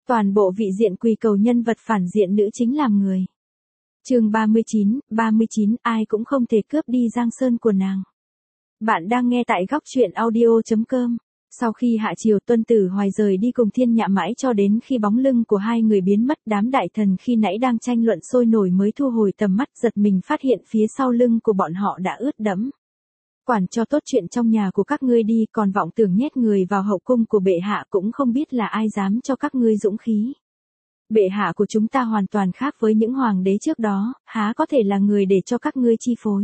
Toàn bộ vị diện quỳ cầu nhân vật phản diện nữ chính làm người. Chương 39, ai cũng không thể cướp đi Giang Sơn của nàng. Bạn đang nghe tại góc truyện audio.com. Sau khi hạ chiều, Tuân Tử Hoài rời đi cùng Thiên Nhạ mãi cho đến khi bóng lưng của hai người biến mất, đám đại thần khi nãy đang tranh luận sôi nổi mới thu hồi tầm mắt, giật mình phát hiện phía sau lưng của bọn họ đã ướt đẫm. Quản cho tốt chuyện trong nhà của các ngươi đi, còn vọng tưởng nhét người vào hậu cung của bệ hạ, cũng không biết là ai dám cho các ngươi dũng khí. Bệ hạ của chúng ta hoàn toàn khác với những hoàng đế trước đó, há có thể là người để cho các ngươi chi phối.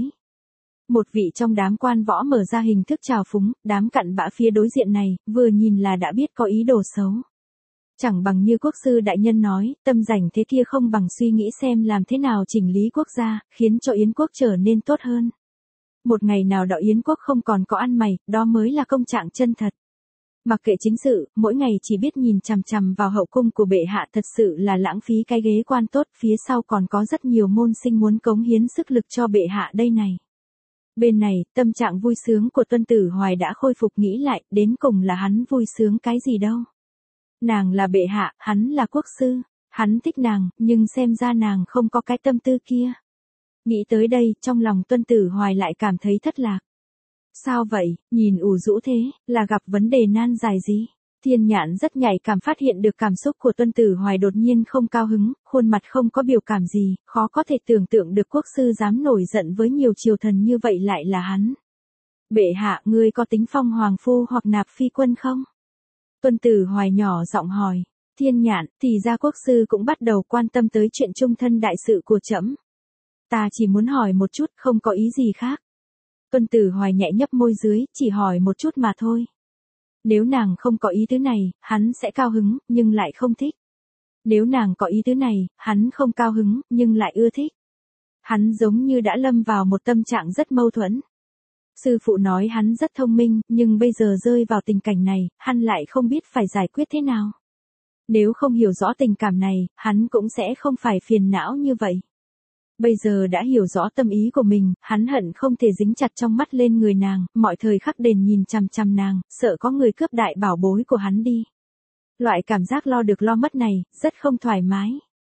Một vị trong đám quan võ mở ra hình thức trào phúng, đám cặn bã phía đối diện này, vừa nhìn là đã biết có ý đồ xấu. Chẳng bằng như quốc sư đại nhân nói, tâm rảnh thế kia không bằng suy nghĩ xem làm thế nào chỉnh lý quốc gia, khiến cho Yến quốc trở nên tốt hơn. Một ngày nào đó Yến quốc không còn có ăn mày, đó mới là công trạng chân thật. Mặc kệ chính sự, mỗi ngày chỉ biết nhìn chằm chằm vào hậu cung của bệ hạ thật sự là lãng phí cái ghế quan tốt, phía sau còn có rất nhiều môn sinh muốn cống hiến sức lực cho bệ hạ đây này. Bên này, tâm trạng vui sướng của Tuân Tử Hoài đã khôi phục, nghĩ lại, đến cùng là hắn vui sướng cái gì đâu. Nàng là bệ hạ, hắn là quốc sư, hắn thích nàng, nhưng xem ra nàng không có cái tâm tư kia. Nghĩ tới đây, trong lòng Tuân Tử Hoài lại cảm thấy thất lạc. Sao vậy, nhìn ủ rũ thế, là gặp vấn đề nan giải gì? Thiên Nhạn rất nhạy cảm phát hiện được cảm xúc của Tuân Tử Hoài đột nhiên không cao hứng, khuôn mặt không có biểu cảm gì, khó có thể tưởng tượng được quốc sư dám nổi giận với nhiều triều thần như vậy lại là hắn. Bệ hạ, ngươi có tính phong hoàng phu hoặc nạp phi quân không? Tuân Tử Hoài nhỏ giọng hỏi. Thiên Nhạn, thì ra quốc sư cũng bắt đầu quan tâm tới chuyện chung thân đại sự của trẫm. Ta chỉ muốn hỏi một chút, không có ý gì khác. Tuân Tử Hoài nhẹ nhấp môi dưới, chỉ hỏi một chút mà thôi. Nếu nàng không có ý tứ này, hắn sẽ cao hứng, nhưng lại không thích. Nếu nàng có ý tứ này, hắn không cao hứng, nhưng lại ưa thích. Hắn giống như đã lâm vào một tâm trạng rất mâu thuẫn. Sư phụ nói hắn rất thông minh, nhưng bây giờ rơi vào tình cảnh này, hắn lại không biết phải giải quyết thế nào. Nếu không hiểu rõ tình cảm này, hắn cũng sẽ không phải phiền não như vậy. Bây giờ đã hiểu rõ tâm ý của mình, hắn hận không thể dính chặt trong mắt lên người nàng, mọi thời khắc đền nhìn chằm chằm nàng, sợ có người cướp đại bảo bối của hắn đi. Loại cảm giác lo được lo mất này, rất không thoải mái.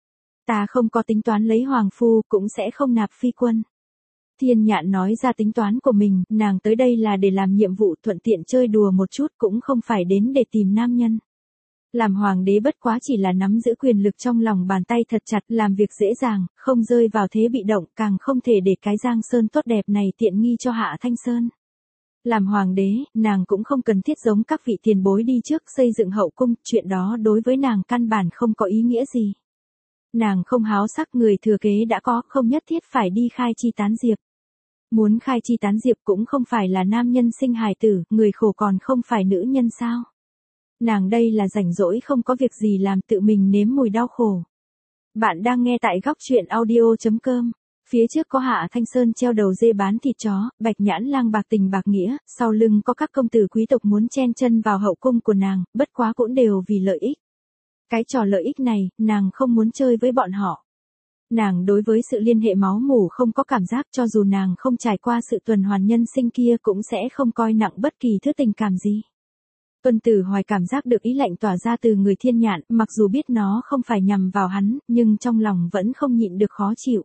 Ta không có tính toán lấy hoàng phu, cũng sẽ không nạp phi quân. Thiên Nhạn nói ra tính toán của mình, nàng tới đây là để làm nhiệm vụ, thuận tiện chơi đùa một chút, cũng không phải đến để tìm nam nhân. Làm hoàng đế bất quá chỉ là nắm giữ quyền lực trong lòng bàn tay thật chặt, làm việc dễ dàng, không rơi vào thế bị động, càng không thể để cái Giang Sơn tốt đẹp này tiện nghi cho Hạ Thanh Sơn. Làm hoàng đế, nàng cũng không cần thiết giống các vị tiền bối đi trước xây dựng hậu cung, chuyện đó đối với nàng căn bản không có ý nghĩa gì. Nàng không háo sắc, người thừa kế đã có, không nhất thiết phải đi khai chi tán diệp. Muốn khai chi tán diệp cũng không phải là nam nhân sinh hài tử, người khổ còn không phải nữ nhân sao. Nàng đây là rảnh rỗi không có việc gì làm, tự mình nếm mùi đau khổ. Bạn đang nghe tại góc truyện audio.com. Phía trước có Hạ Thanh Sơn treo đầu dê bán thịt chó, Bạch Nhãn Lang bạc tình bạc nghĩa, sau lưng có các công tử quý tộc muốn chen chân vào hậu cung của nàng, bất quá cũng đều vì lợi ích. Cái trò lợi ích này, nàng không muốn chơi với bọn họ. Nàng đối với sự liên hệ máu mủ không có cảm giác, cho dù nàng không trải qua sự tuần hoàn nhân sinh kia cũng sẽ không coi nặng bất kỳ thứ tình cảm gì. Tuân Tử Hoài cảm giác được ý lạnh tỏa ra từ người Thiên Nhạn, mặc dù biết nó không phải nhằm vào hắn, nhưng trong lòng vẫn không nhịn được khó chịu.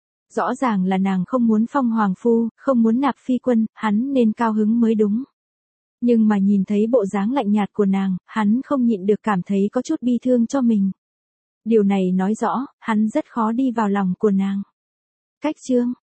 Rõ ràng là nàng không muốn phong hoàng phu, không muốn nạp phi quân, hắn nên cao hứng mới đúng. Nhưng mà nhìn thấy bộ dáng lạnh nhạt của nàng, hắn không nhịn được cảm thấy có chút bi thương cho mình. Điều này nói rõ, hắn rất khó đi vào lòng của nàng. Cách chương